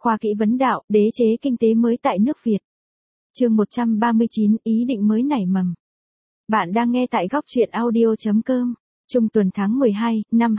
khoa kỹ vấn đạo, đế chế kinh tế mới tại nước Việt. Chương 139, ý định mới nảy mầm. Bạn đang nghe tại góc truyện audio.com. Trung tuần tháng 12, năm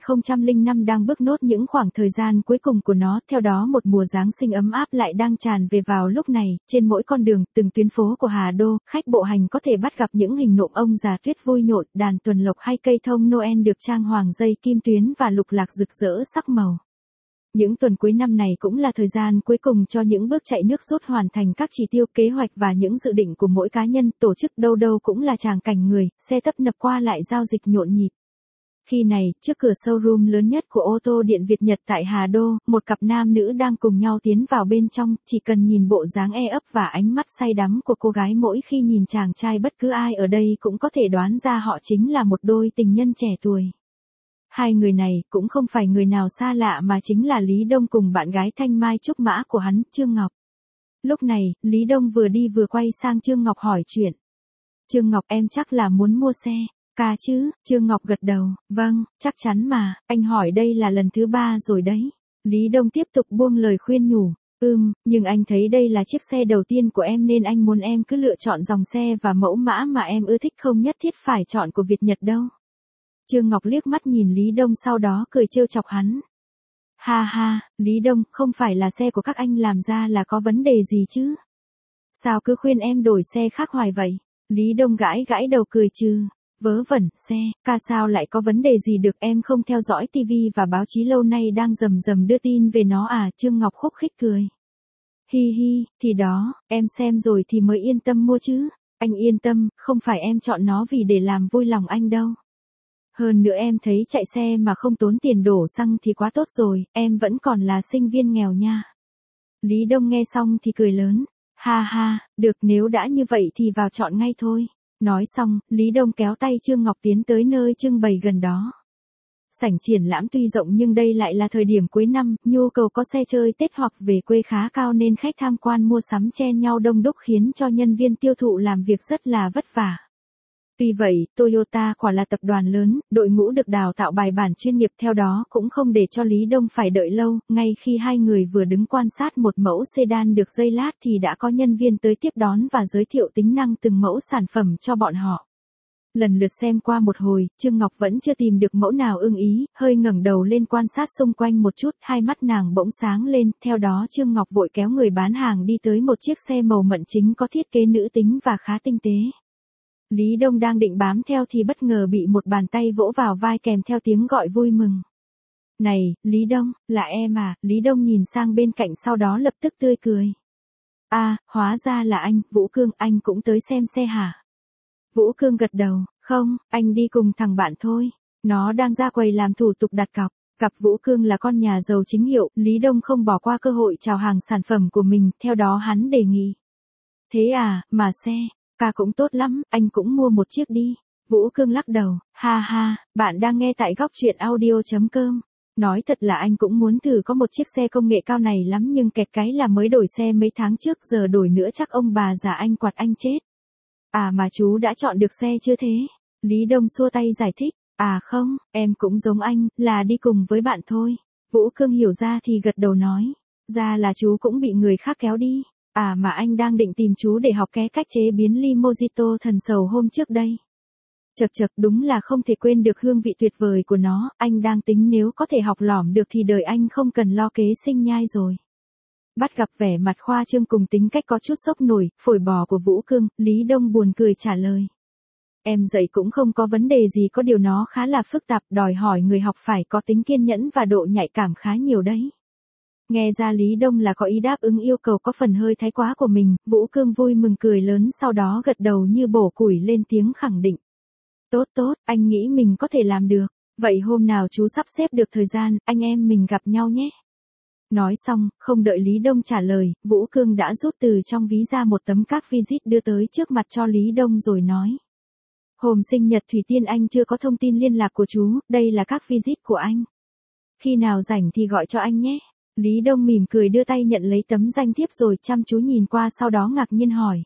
2005 đang bước nốt những khoảng thời gian cuối cùng của nó, theo đó một mùa Giáng sinh ấm áp lại đang tràn về vào lúc này, trên mỗi con đường, từng tuyến phố của Hà Đô, khách bộ hành có thể bắt gặp những hình nộm ông già tuyết vui nhộn, đàn tuần lộc hay cây thông Noel được trang hoàng dây kim tuyến và lục lạc rực rỡ sắc màu. Những tuần cuối năm này cũng là thời gian cuối cùng cho những bước chạy nước rút hoàn thành các chỉ tiêu kế hoạch và những dự định của mỗi cá nhân, tổ chức, đâu đâu cũng là tràng cảnh người, xe tấp nập qua lại giao dịch nhộn nhịp. Khi này, trước cửa showroom lớn nhất của ô tô điện Việt Nhật tại Hà Đô, một cặp nam nữ đang cùng nhau tiến vào bên trong, chỉ cần nhìn bộ dáng e ấp và ánh mắt say đắm của cô gái mỗi khi nhìn chàng trai, bất cứ ai ở đây cũng có thể đoán ra họ chính là một đôi tình nhân trẻ tuổi. Hai người này cũng không phải người nào xa lạ mà chính là Lý Đông cùng bạn gái thanh mai trúc mã của hắn, Trương Ngọc. Lúc này, Lý Đông vừa đi vừa quay sang Trương Ngọc hỏi chuyện. Trương Ngọc, em chắc là muốn mua xe, ca chứ? Trương Ngọc gật đầu, vâng, chắc chắn mà, anh hỏi đây là lần thứ 3 rồi đấy. Lý Đông tiếp tục buông lời khuyên nhủ, nhưng anh thấy đây là chiếc xe đầu tiên của em nên anh muốn em cứ lựa chọn dòng xe và mẫu mã mà em ưa thích, không nhất thiết phải chọn của Việt Nhật đâu. Trương Ngọc liếc mắt nhìn Lý Đông sau đó cười trêu chọc hắn. Ha ha, Lý Đông, không phải là xe của các anh làm ra là có vấn đề gì chứ? Sao cứ khuyên em đổi xe khác hoài vậy? Lý Đông gãi gãi đầu cười trừ. Vớ vẩn, xe, ca sao lại có vấn đề gì được, em không theo dõi tivi và báo chí lâu nay đang rầm rầm đưa tin về nó à? Trương Ngọc khúc khích cười. Hi hi, thì đó, em xem rồi thì mới yên tâm mua chứ. Anh yên tâm, không phải em chọn nó vì để làm vui lòng anh đâu. Hơn nữa em thấy chạy xe mà không tốn tiền đổ xăng thì quá tốt rồi, em vẫn còn là sinh viên nghèo nha. Lý Đông nghe xong thì cười lớn. Ha ha, được, nếu đã như vậy thì vào chọn ngay thôi. Nói xong, Lý Đông kéo tay Trương Ngọc tiến tới nơi trưng bày gần đó. Sảnh triển lãm tuy rộng nhưng đây lại là thời điểm cuối năm, nhu cầu có xe chơi Tết hoặc về quê khá cao nên khách tham quan mua sắm chen nhau đông đúc khiến cho nhân viên tiêu thụ làm việc rất là vất vả. Tuy vậy, Toyota quả là tập đoàn lớn, đội ngũ được đào tạo bài bản chuyên nghiệp, theo đó cũng không để cho Lý Đông phải đợi lâu, ngay khi hai người vừa đứng quan sát một mẫu sedan được giây lát thì đã có nhân viên tới tiếp đón và giới thiệu tính năng từng mẫu sản phẩm cho bọn họ. Lần lượt xem qua một hồi, Trương Ngọc vẫn chưa tìm được mẫu nào ưng ý, hơi ngẩng đầu lên quan sát xung quanh một chút, hai mắt nàng bỗng sáng lên, theo đó Trương Ngọc vội kéo người bán hàng đi tới một chiếc xe màu mận chính có thiết kế nữ tính và khá tinh tế. Lý Đông đang định bám theo thì bất ngờ bị một bàn tay vỗ vào vai kèm theo tiếng gọi vui mừng. Này, Lý Đông, là em à? Lý Đông nhìn sang bên cạnh sau đó lập tức tươi cười. À, hóa ra là anh, Vũ Cương, anh cũng tới xem xe hả? Vũ Cương gật đầu, không, anh đi cùng thằng bạn thôi. Nó đang ra quầy làm thủ tục đặt cọc. Gặp Vũ Cương là con nhà giàu chính hiệu, Lý Đông không bỏ qua cơ hội chào hàng sản phẩm của mình, theo đó hắn đề nghị. Thế à, mà xe, ca cũng tốt lắm, anh cũng mua một chiếc đi. Vũ Cương lắc đầu, ha ha, bạn đang nghe tại góc truyện audio.com. Nói thật là anh cũng muốn thử có một chiếc xe công nghệ cao này lắm nhưng kẹt cái là mới đổi xe mấy tháng trước, giờ đổi nữa chắc ông bà già anh quạt anh chết. À mà chú đã chọn được xe chưa thế? Lý Đông xua tay giải thích, à không, em cũng giống anh, là đi cùng với bạn thôi. Vũ Cương hiểu ra thì gật đầu nói, ra là chú cũng bị người khác kéo đi. À mà anh đang định tìm chú để học cách chế biến ly mojito thần sầu hôm trước đây. Chật chật, đúng là không thể quên được hương vị tuyệt vời của nó, anh đang tính nếu có thể học lỏm được thì đời anh không cần lo kế sinh nhai rồi. Bắt gặp vẻ mặt khoa trương cùng tính cách có chút sốc nổi, phổi bò của Vũ Cương, Lý Đông buồn cười trả lời. Em dạy cũng không có vấn đề gì, có điều nó khá là phức tạp, đòi hỏi người học phải có tính kiên nhẫn và độ nhạy cảm khá nhiều đấy. Nghe ra Lý Đông là có ý đáp ứng yêu cầu có phần hơi thái quá của mình, Vũ Cương vui mừng cười lớn sau đó gật đầu như bổ củi lên tiếng khẳng định. Tốt tốt, anh nghĩ mình có thể làm được, vậy hôm nào chú sắp xếp được thời gian, anh em mình gặp nhau nhé. Nói xong, không đợi Lý Đông trả lời, Vũ Cương đã rút từ trong ví ra một tấm các visit đưa tới trước mặt cho Lý Đông rồi nói. Hôm sinh nhật Thủy Tiên anh chưa có thông tin liên lạc của chú, đây là các visit của anh. Khi nào rảnh thì gọi cho anh nhé. Lý Đông mỉm cười đưa tay nhận lấy tấm danh thiếp rồi chăm chú nhìn qua sau đó ngạc nhiên hỏi.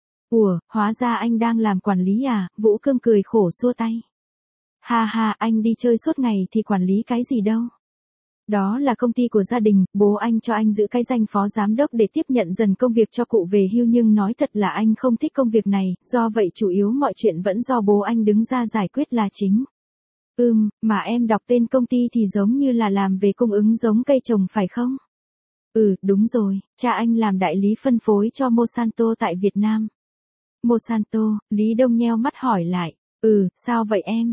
Ủa, hóa ra anh đang làm quản lý à? Vũ Cương cười khổ xua tay. Ha ha, anh đi chơi suốt ngày thì quản lý cái gì đâu. Đó là công ty của gia đình, bố anh cho anh giữ cái danh phó giám đốc để tiếp nhận dần công việc cho cụ về hưu, nhưng nói thật là anh không thích công việc này, do vậy chủ yếu mọi chuyện vẫn do bố anh đứng ra giải quyết là chính. Mà em đọc tên công ty thì giống như là làm về cung ứng giống cây trồng phải không? Đúng rồi, cha anh làm đại lý phân phối cho Monsanto tại Việt Nam. Monsanto, Lý Đông nheo mắt hỏi lại. Sao vậy em?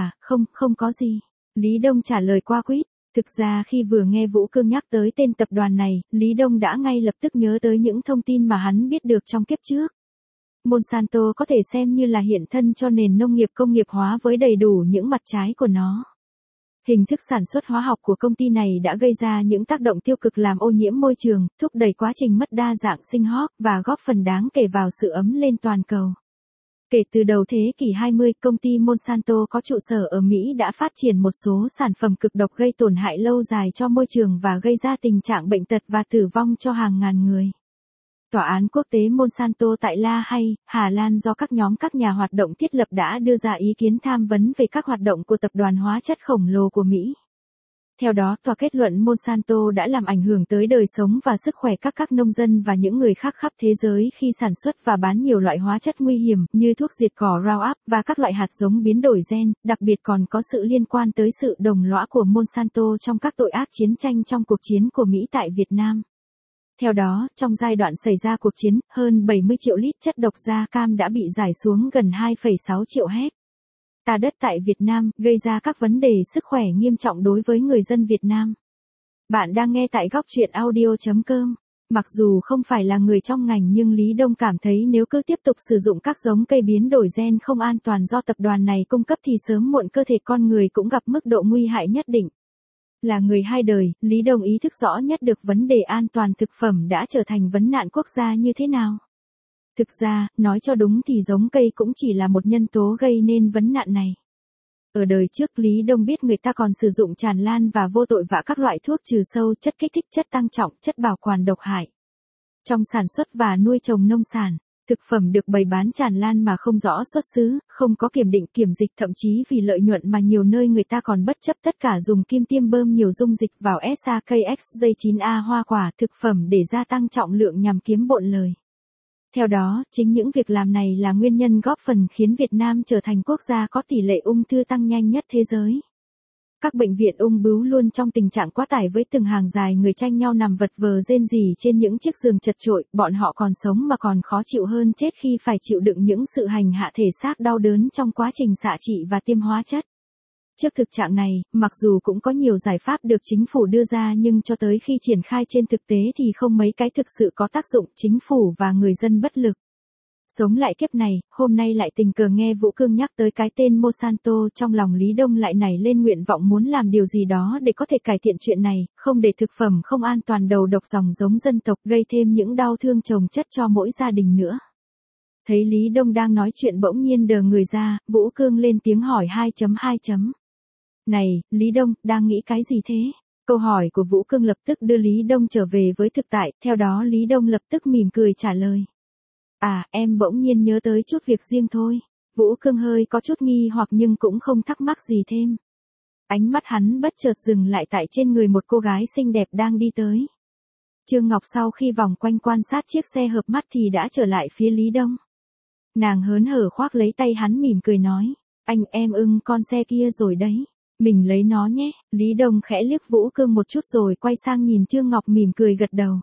Không có gì. Lý Đông trả lời qua quýt. Thực ra khi vừa nghe Vũ Cương nhắc tới tên tập đoàn này, Lý Đông đã ngay lập tức nhớ tới những thông tin mà hắn biết được trong kiếp trước. Monsanto có thể xem như là hiện thân cho nền nông nghiệp công nghiệp hóa với đầy đủ những mặt trái của nó. Hình thức sản xuất hóa học của công ty này đã gây ra những tác động tiêu cực làm ô nhiễm môi trường, thúc đẩy quá trình mất đa dạng sinh học và góp phần đáng kể vào sự ấm lên toàn cầu. Kể từ đầu thế kỷ 20, công ty Monsanto có trụ sở ở Mỹ đã phát triển một số sản phẩm cực độc gây tổn hại lâu dài cho môi trường và gây ra tình trạng bệnh tật và tử vong cho hàng ngàn người. Tòa án quốc tế Monsanto tại La Hay, Hà Lan do các nhóm các nhà hoạt động thiết lập đã đưa ra ý kiến tham vấn về các hoạt động của tập đoàn hóa chất khổng lồ của Mỹ. Theo đó, tòa kết luận Monsanto đã làm ảnh hưởng tới đời sống và sức khỏe các nông dân và những người khác khắp thế giới khi sản xuất và bán nhiều loại hóa chất nguy hiểm như thuốc diệt cỏ Roundup và các loại hạt giống biến đổi gen, đặc biệt còn có sự liên quan tới sự đồng lõa của Monsanto trong các tội ác chiến tranh trong cuộc chiến của Mỹ tại Việt Nam. Theo đó, trong giai đoạn xảy ra cuộc chiến, hơn 70 triệu lít chất độc da cam đã bị rải xuống gần 2,6 triệu hecta đất tại Việt Nam, gây ra các vấn đề sức khỏe nghiêm trọng đối với người dân Việt Nam. Bạn đang nghe tại góc truyện audio.com. Mặc dù không phải là người trong ngành nhưng Lý Đông cảm thấy nếu cứ tiếp tục sử dụng các giống cây biến đổi gen không an toàn do tập đoàn này cung cấp thì sớm muộn cơ thể con người cũng gặp mức độ nguy hại nhất định. Là người hai đời, Lý Đông ý thức rõ nhất được vấn đề an toàn thực phẩm đã trở thành vấn nạn quốc gia như thế nào. Thực ra, nói cho đúng thì giống cây cũng chỉ là một nhân tố gây nên vấn nạn này. Ở đời trước Lý Đông biết người ta còn sử dụng tràn lan và vô tội vạ các loại thuốc trừ sâu, chất kích thích, chất tăng trọng, chất bảo quản độc hại. Trong sản xuất và nuôi trồng nông sản, thực phẩm được bày bán tràn lan mà không rõ xuất xứ, không có kiểm định kiểm dịch, thậm chí vì lợi nhuận mà nhiều nơi người ta còn bất chấp tất cả dùng kim tiêm bơm nhiều dung dịch vào SAKXJ9A hoa quả thực phẩm để gia tăng trọng lượng nhằm kiếm bộn lời. Theo đó, chính những việc làm này là nguyên nhân góp phần khiến Việt Nam trở thành quốc gia có tỷ lệ ung thư tăng nhanh nhất thế giới. Các bệnh viện ung bướu luôn trong tình trạng quá tải với từng hàng dài người tranh nhau nằm vật vờ rên rỉ trên những chiếc giường chật chội, bọn họ còn sống mà còn khó chịu hơn chết khi phải chịu đựng những sự hành hạ thể xác đau đớn trong quá trình xạ trị và tiêm hóa chất. Trước thực trạng này, mặc dù cũng có nhiều giải pháp được chính phủ đưa ra nhưng cho tới khi triển khai trên thực tế thì không mấy cái thực sự có tác dụng, chính phủ và người dân bất lực. Sống lại kiếp này, hôm nay lại tình cờ nghe Vũ Cương nhắc tới cái tên Monsanto, trong lòng Lý Đông lại nảy lên nguyện vọng muốn làm điều gì đó để có thể cải thiện chuyện này, không để thực phẩm không an toàn đầu độc dòng giống dân tộc gây thêm những đau thương chồng chất cho mỗi gia đình nữa. Thấy Lý Đông đang nói chuyện bỗng nhiên đờ người ra, Vũ Cương lên tiếng hỏi 2.2. Này, Lý Đông, đang nghĩ cái gì thế? Câu hỏi của Vũ Cương lập tức đưa Lý Đông trở về với thực tại, theo đó Lý Đông lập tức mỉm cười trả lời. Em bỗng nhiên nhớ tới chút việc riêng thôi. Vũ Cương hơi có chút nghi hoặc nhưng cũng không thắc mắc gì thêm. Ánh mắt hắn bất chợt dừng lại tại trên người một cô gái xinh đẹp đang đi tới. Trương Ngọc sau khi vòng quanh quan sát chiếc xe hợp mắt thì đã trở lại phía Lý Đông. Nàng hớn hở khoác lấy tay hắn mỉm cười nói. Anh em ưng con xe kia rồi đấy. Mình lấy nó nhé. Lý Đông khẽ liếc Vũ Cương một chút rồi quay sang nhìn Trương Ngọc mỉm cười gật đầu.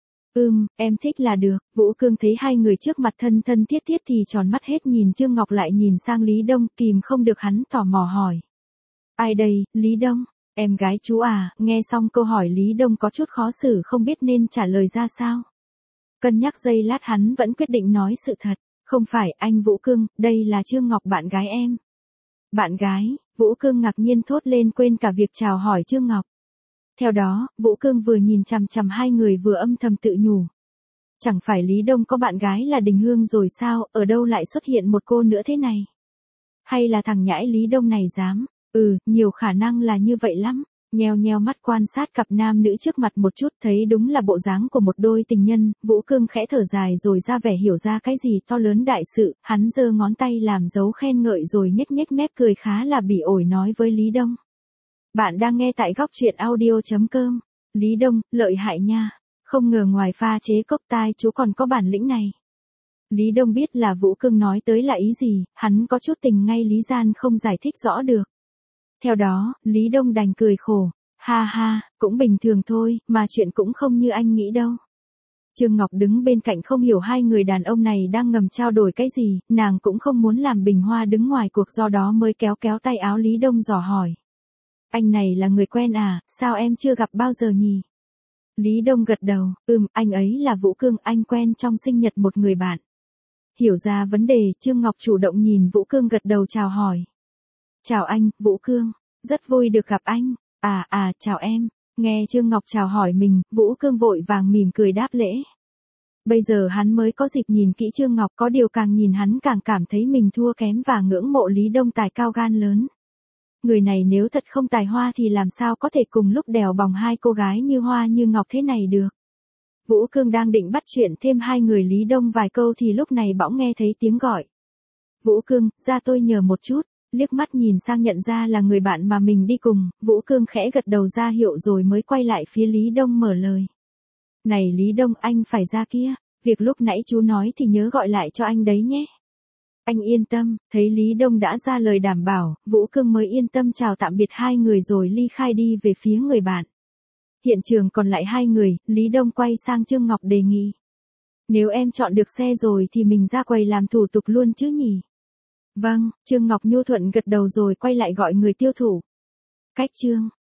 Em thích là được. Vũ Cương thấy hai người trước mặt thân thân thiết thiết thì tròn mắt hết, nhìn Trương Ngọc lại nhìn sang Lý Đông, kìm không được hắn tò mò hỏi. Ai đây, Lý Đông? Em gái chú à? Nghe xong câu hỏi Lý Đông có chút khó xử không biết nên trả lời ra sao. Cân nhắc giây lát hắn vẫn quyết định nói sự thật. Không phải anh Vũ Cương, đây là Trương Ngọc bạn gái em. Bạn gái? Vũ Cương ngạc nhiên thốt lên quên cả việc chào hỏi Trương Ngọc. Theo đó, Vũ Cương vừa nhìn chằm chằm hai người vừa âm thầm tự nhủ. Chẳng phải Lý Đông có bạn gái là Đình Hương rồi sao, ở đâu lại xuất hiện một cô nữa thế này? Hay là thằng nhãi Lý Đông này dám? Nhiều khả năng là như vậy lắm. Nheo nheo mắt quan sát cặp nam nữ trước mặt một chút thấy đúng là bộ dáng của một đôi tình nhân, Vũ Cương khẽ thở dài rồi ra vẻ hiểu ra cái gì to lớn đại sự, hắn giơ ngón tay làm dấu khen ngợi rồi nhếch nhếch mép cười khá là bỉ ổi nói với Lý Đông. Bạn đang nghe tại góc truyện audio.com. Lý Đông, lợi hại nha. Không ngờ ngoài pha chế cốc tai chú còn có bản lĩnh này. Lý Đông biết là Vũ Cương nói tới là ý gì, hắn có chút tình ngay lý gian không giải thích rõ được. Theo đó, Lý Đông đành cười khổ. Ha ha, cũng bình thường thôi, mà chuyện cũng không như anh nghĩ đâu. Trương Ngọc đứng bên cạnh không hiểu hai người đàn ông này đang ngầm trao đổi cái gì, nàng cũng không muốn làm Bình Hoa đứng ngoài cuộc, do đó mới kéo kéo tay áo Lý Đông dò hỏi. Anh này là người quen à, sao em chưa gặp bao giờ nhỉ? Lý Đông gật đầu, anh ấy là Vũ Cương, anh quen trong sinh nhật một người bạn. Hiểu ra vấn đề, Trương Ngọc chủ động nhìn Vũ Cương gật đầu chào hỏi. Chào anh, Vũ Cương, rất vui được gặp anh. Chào em. Nghe Trương Ngọc chào hỏi mình, Vũ Cương vội vàng mỉm cười đáp lễ. Bây giờ hắn mới có dịp nhìn kỹ Trương Ngọc, có điều càng nhìn hắn càng cảm thấy mình thua kém và ngưỡng mộ Lý Đông tài cao gan lớn. Người này nếu thật không tài hoa thì làm sao có thể cùng lúc đèo bòng hai cô gái như Hoa như Ngọc thế này được. Vũ Cương đang định bắt chuyện thêm hai người Lý Đông vài câu thì lúc này bỗng nghe thấy tiếng gọi. Vũ Cương, ra tôi nhờ một chút. Liếc mắt nhìn sang nhận ra là người bạn mà mình đi cùng, Vũ Cương khẽ gật đầu ra hiệu rồi mới quay lại phía Lý Đông mở lời. Này Lý Đông, anh phải ra kia, việc lúc nãy chú nói thì nhớ gọi lại cho anh đấy nhé. Anh yên tâm, thấy Lý Đông đã ra lời đảm bảo, Vũ Cương mới yên tâm chào tạm biệt hai người rồi ly khai đi về phía người bạn. Hiện trường còn lại hai người, Lý Đông quay sang Trương Ngọc đề nghị. Nếu em chọn được xe rồi thì mình ra quầy làm thủ tục luôn chứ nhỉ? Vâng, Trương Ngọc nhu thuận gật đầu rồi quay lại gọi người tiêu thụ. Cách Trương.